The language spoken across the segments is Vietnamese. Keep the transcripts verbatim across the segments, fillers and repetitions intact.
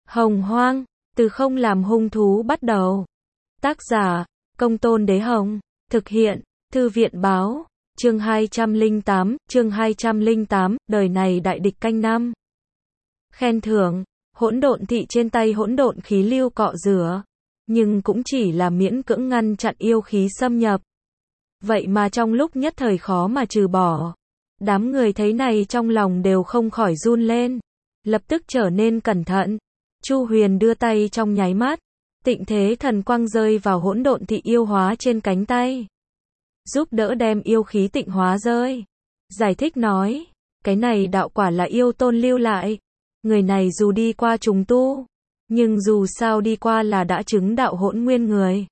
Hồng Hoang, từ không làm hung thú bắt đầu. Tác giả, Công Tôn Đế Hồng. Thực hiện, Thư viện Báo. Chương hai trăm lẻ tám, chương hai trăm lẻ tám, đời này đại địch canh năm. Khen thưởng, hỗn độn thị trên tay hỗn độn khí lưu cọ rửa, nhưng cũng chỉ là miễn cưỡng ngăn chặn yêu khí xâm nhập. Vậy mà trong lúc nhất thời khó mà trừ bỏ. Đám người thấy này trong lòng đều không khỏi run lên, lập tức trở nên cẩn thận. Chu Huyền đưa tay trong nháy mắt, tịnh thế thần quang rơi vào hỗn độn thị yêu hóa trên cánh tay, giúp đỡ đem yêu khí tịnh hóa rơi. Giải thích nói, cái này đạo quả là yêu tôn lưu lại. Người này dù đi qua trùng tu, nhưng dù sao đi qua là đã chứng đạo hỗn nguyên người.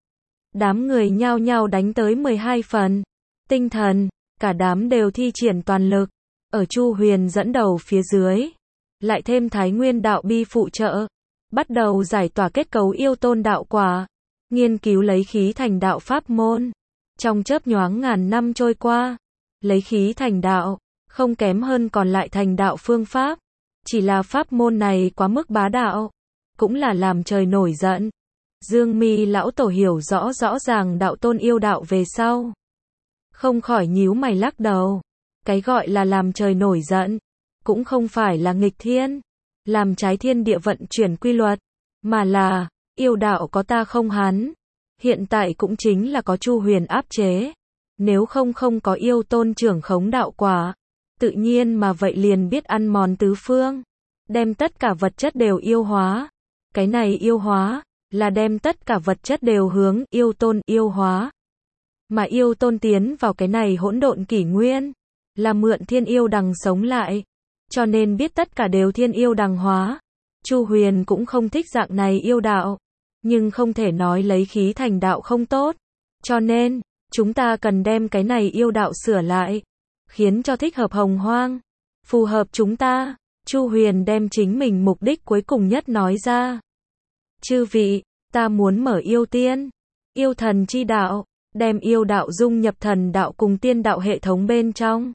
Đám người nhao nhao đánh tới mười hai phần. Tinh thần, cả đám đều thi triển toàn lực. Ở Chu Huyền dẫn đầu phía dưới, lại thêm Thái Nguyên đạo bi phụ trợ, bắt đầu giải tỏa kết cấu yêu tôn đạo quả, nghiên cứu lấy khí thành đạo pháp môn. Trong chớp nhoáng ngàn năm trôi qua, lấy khí thành đạo, không kém hơn còn lại thành đạo phương pháp. Chỉ là pháp môn này quá mức bá đạo, cũng là làm trời nổi giận. Dương Mi lão tổ hiểu rõ rõ ràng đạo tôn yêu đạo về sau, không khỏi nhíu mày lắc đầu. Cái gọi là làm trời nổi giận, cũng không phải là nghịch thiên, làm trái thiên địa vận chuyển quy luật, mà là, yêu đạo có ta không hắn. Hiện tại cũng chính là có Chu Huyền áp chế. Nếu không không có yêu tôn trưởng khống đạo quả, tự nhiên mà vậy liền biết ăn mòn tứ phương, đem tất cả vật chất đều yêu hóa. Cái này yêu hóa, là đem tất cả vật chất đều hướng yêu tôn yêu hóa. Mà yêu tôn tiến vào cái này hỗn độn kỷ nguyên, là mượn thiên yêu đằng sống lại, cho nên biết tất cả đều thiên yêu đằng hóa. Chu Huyền cũng không thích dạng này yêu đạo, nhưng không thể nói lấy khí thành đạo không tốt, cho nên, chúng ta cần đem cái này yêu đạo sửa lại, khiến cho thích hợp hồng hoang, phù hợp chúng ta. Chu Huyền đem chính mình mục đích cuối cùng nhất nói ra. Chư vị, ta muốn mở yêu tiên, yêu thần chi đạo, đem yêu đạo dung nhập thần đạo cùng tiên đạo hệ thống bên trong.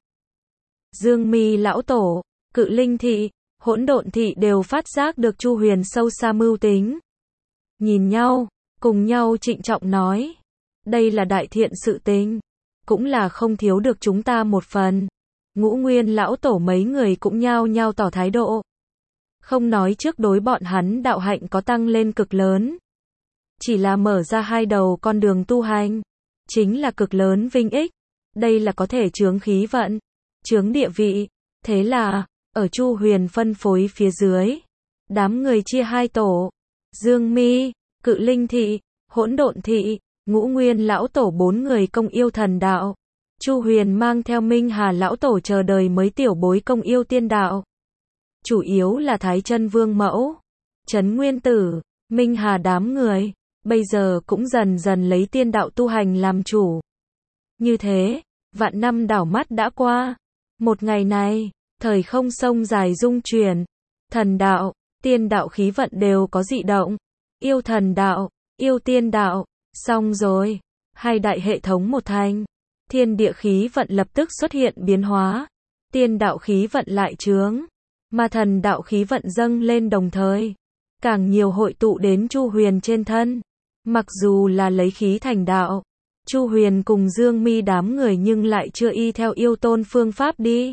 Dương Mi lão tổ, Cự Linh thị, hỗn độn thị đều phát giác được Chu Huyền sâu xa mưu tính. Nhìn nhau, cùng nhau trịnh trọng nói, đây là đại thiện sự tình, cũng là không thiếu được chúng ta một phần. Ngũ Nguyên lão tổ mấy người cũng nhao nhao tỏ thái độ. Không nói trước đối bọn hắn đạo hạnh có tăng lên cực lớn, chỉ là mở ra hai đầu con đường tu hành, chính là cực lớn vinh ích. Đây là có thể chướng khí vận, chướng địa vị. Thế là, ở Chu Huyền phân phối phía dưới, đám người chia hai tổ. Dương Mi, Cự Linh thị, hỗn độn thị, Ngũ Nguyên lão tổ bốn người công yêu thần đạo. Chu Huyền mang theo Minh Hà lão tổ chờ đời mới tiểu bối công yêu tiên đạo. Chủ yếu là Thái Chân Vương mẫu, Trấn Nguyên Tử, Minh Hà đám người, bây giờ cũng dần dần lấy tiên đạo tu hành làm chủ. Như thế, vạn năm đảo mắt đã qua. Một ngày này, thời không sông dài rung chuyển, thần đạo, tiên đạo khí vận đều có dị động. Yêu thần đạo, yêu tiên đạo, xong rồi, hai đại hệ thống một thành. Thiên địa khí vận lập tức xuất hiện biến hóa, tiên đạo khí vận lại chướng, mà thần đạo khí vận dâng lên đồng thời, càng nhiều hội tụ đến Chu Huyền trên thân. Mặc dù là lấy khí thành đạo, Chu Huyền cùng Dương Mi đám người nhưng lại chưa y theo yêu tôn phương pháp đi,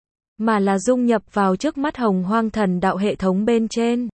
mà là dung nhập vào trước mắt hồng hoang thần đạo hệ thống bên trên.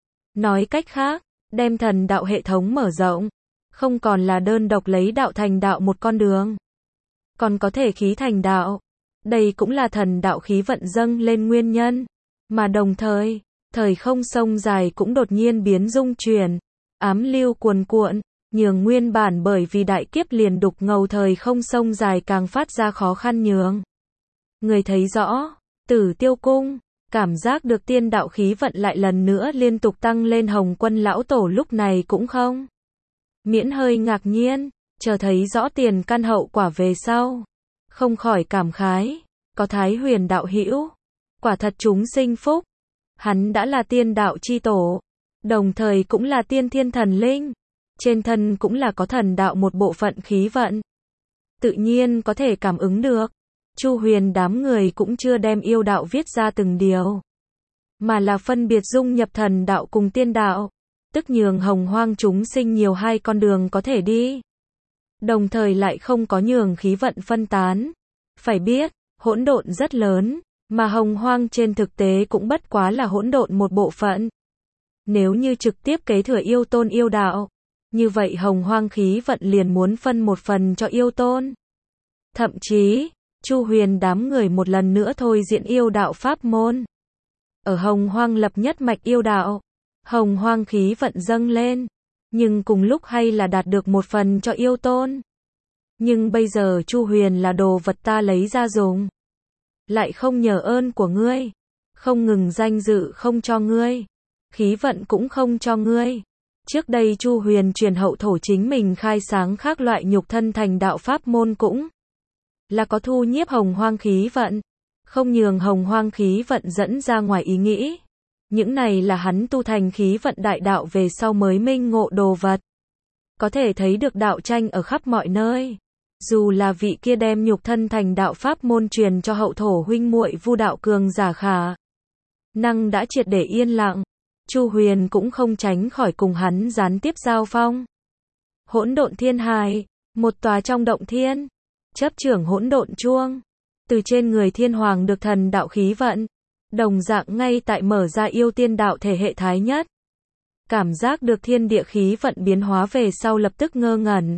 Nói cách khác, đem thần đạo hệ thống mở rộng, không còn là đơn độc lấy đạo thành đạo một con đường, còn có thể khí thành đạo. Đây cũng là thần đạo khí vận dâng lên nguyên nhân. Mà đồng thời, thời không sông dài cũng đột nhiên biến dung chuyển, ám lưu cuồn cuộn, nhường nguyên bản bởi vì đại kiếp liền đục ngầu thời không sông dài càng phát ra khó khăn nhường. Người thấy rõ, Tử Tiêu cung, cảm giác được tiên đạo khí vận lại lần nữa liên tục tăng lên. Hồng Quân lão tổ lúc này cũng không miễn hơi ngạc nhiên, chờ thấy rõ tiền căn hậu quả về sau, không khỏi cảm khái, có Thái Huyền đạo hữu, quả thật chúng sinh phúc. Hắn đã là tiên đạo chi tổ, đồng thời cũng là tiên thiên thần linh, trên thân cũng là có thần đạo một bộ phận khí vận, tự nhiên có thể cảm ứng được. Chu Huyền đám người cũng chưa đem yêu đạo viết ra từng điều, mà là phân biệt dung nhập thần đạo cùng tiên đạo, tức nhường hồng hoang chúng sinh nhiều hai con đường có thể đi, đồng thời lại không có nhường khí vận phân tán. Phải biết, hỗn độn rất lớn, mà hồng hoang trên thực tế cũng bất quá là hỗn độn một bộ phận. Nếu như trực tiếp kế thừa yêu tôn yêu đạo, như vậy hồng hoang khí vận liền muốn phân một phần cho yêu tôn. Thậm chí, Chu Huyền đám người một lần nữa thôi diễn yêu đạo pháp môn. Ở hồng hoang lập nhất mạch yêu đạo, hồng hoang khí vận dâng lên, nhưng cùng lúc hay là đạt được một phần cho yêu tôn. Nhưng bây giờ Chu Huyền là đồ vật ta lấy ra dùng, lại không nhờ ơn của ngươi, không ngừng danh dự không cho ngươi, khí vận cũng không cho ngươi. Trước đây Chu Huyền truyền hậu thổ chính mình khai sáng khác loại nhục thân thành đạo pháp môn cũng là có thu nhiếp hồng hoang khí vận, không nhường hồng hoang khí vận dẫn ra ngoài ý nghĩ. Những này là hắn tu thành khí vận đại đạo về sau mới minh ngộ đồ vật. Có thể thấy được đạo tranh ở khắp mọi nơi. Dù là vị kia đem nhục thân thành đạo pháp môn truyền cho hậu thổ huynh muội Vu đạo cường giả khả năng đã triệt để yên lặng, Chu Huyền cũng không tránh khỏi cùng hắn gián tiếp giao phong. Hỗn độn thiên hải, một tòa trong động thiên, chấp trưởng hỗn độn chuông, từ trên người thiên hoàng được thần đạo khí vận, đồng dạng ngay tại mở ra yêu tiên đạo thể hệ thái nhất. Cảm giác được thiên địa khí vận biến hóa về sau lập tức ngơ ngẩn.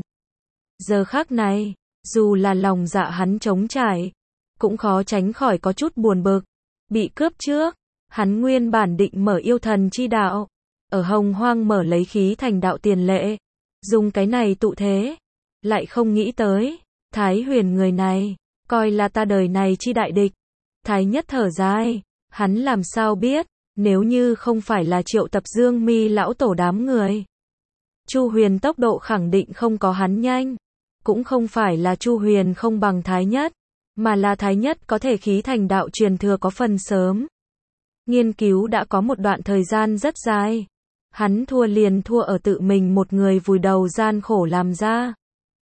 Giờ khắc này, dù là lòng dạ hắn trống trải, cũng khó tránh khỏi có chút buồn bực. Bị cướp trước, hắn nguyên bản định mở yêu thần chi đạo, ở hồng hoang mở lấy khí thành đạo tiền lệ, dùng cái này tụ thế, lại không nghĩ tới, Thái Huyền người này, coi là ta đời này chi đại địch. Thái nhất thở dài, hắn làm sao biết, nếu như không phải là triệu tập Dương Mi lão tổ đám người, Chu Huyền tốc độ khẳng định không có hắn nhanh. Cũng không phải là Chu Huyền không bằng Thái nhất, mà là Thái nhất có thể khí thành đạo truyền thừa có phần sớm. Nghiên cứu đã có một đoạn thời gian rất dài. Hắn thua liền thua ở tự mình một người vùi đầu gian khổ làm ra.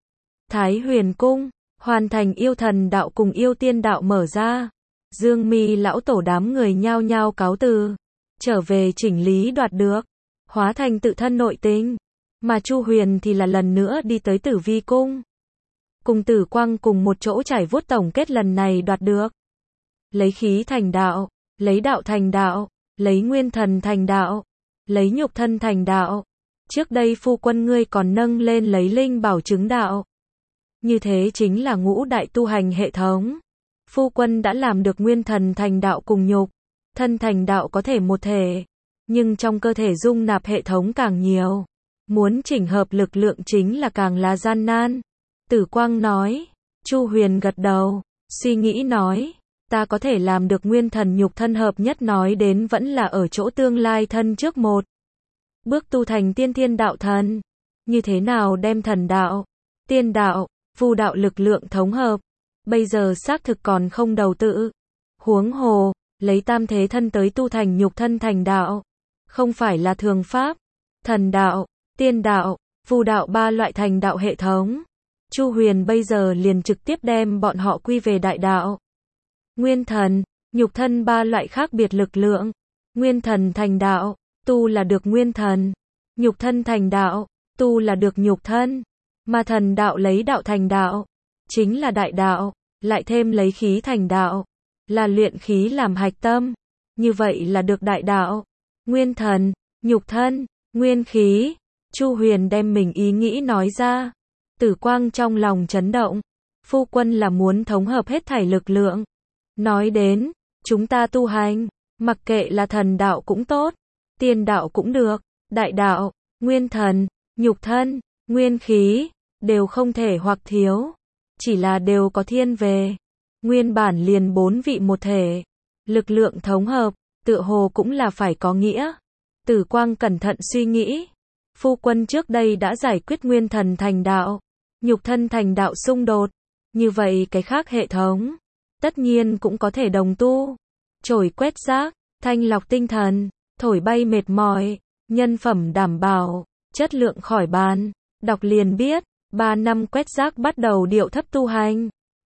Thái Huyền cung, hoàn thành yêu thần đạo cùng yêu tiên đạo mở ra. Dương Mi lão tổ đám người nhao nhao cáo từ, trở về chỉnh lý đoạt được, hóa thành tự thân nội tình. Mà Chu Huyền thì là lần nữa đi tới Tử Vi cung, cùng Tử Quang cùng một chỗ trải vuốt tổng kết lần này đoạt được. Lấy khí thành đạo, lấy đạo thành đạo, lấy nguyên thần thành đạo, lấy nhục thân thành đạo. Trước đây phu quân ngươi còn nâng lên lấy linh bảo chứng đạo. Như thế chính là ngũ đại tu hành hệ thống. Phu quân đã làm được nguyên thần thành đạo cùng nhục thân thành đạo có thể một thể, nhưng trong cơ thể dung nạp hệ thống càng nhiều, muốn chỉnh hợp lực lượng chính là càng là gian nan. Tử Quang nói. Chu Huyền gật đầu, suy nghĩ nói, ta có thể làm được nguyên thần nhục thân hợp nhất, nói đến vẫn là ở chỗ tương lai thân trước một bước tu thành tiên thiên đạo thần. Như thế nào đem thần đạo, tiên đạo, Vu đạo lực lượng thống hợp, bây giờ xác thực còn không đầu tự. Huống hồ, lấy tam thế thân tới tu thành nhục thân thành đạo, không phải là thường pháp. Thần đạo, tiên đạo, Vu đạo ba loại thành đạo hệ thống. Chu Huyền bây giờ liền trực tiếp đem bọn họ quy về đại đạo. Nguyên thần, nhục thân ba loại khác biệt lực lượng. Nguyên thần thành đạo, tu là được nguyên thần. Nhục thân thành đạo, tu là được nhục thân. Mà thần đạo lấy đạo thành đạo, chính là đại đạo, lại thêm lấy khí thành đạo, là luyện khí làm hạch tâm. Như vậy là được đại đạo. Nguyên thần, nhục thân, nguyên khí. Chu Huyền đem mình ý nghĩ nói ra. Tử Quang trong lòng chấn động. Phu quân là muốn thống hợp hết thảy lực lượng. Nói đến, chúng ta tu hành, mặc kệ là thần đạo cũng tốt, tiên đạo cũng được, đại đạo, nguyên thần, nhục thân, nguyên khí, đều không thể hoặc thiếu. Chỉ là đều có thiên về. Nguyên bản liền bốn vị một thể. Lực lượng thống hợp, tựa hồ cũng là phải có nghĩa. Tử Quang cẩn thận suy nghĩ. Phu quân trước đây đã giải quyết nguyên thần thành đạo, nhục thân thành đạo xung đột. Như vậy cái khác hệ thống, tất nhiên cũng có thể đồng tu. Trổi quét rác, thanh lọc tinh thần, thổi bay mệt mỏi, nhân phẩm đảm bảo, chất lượng khỏi bàn. Đọc liền biết, ba năm quét rác bắt đầu điệu thấp tu hành.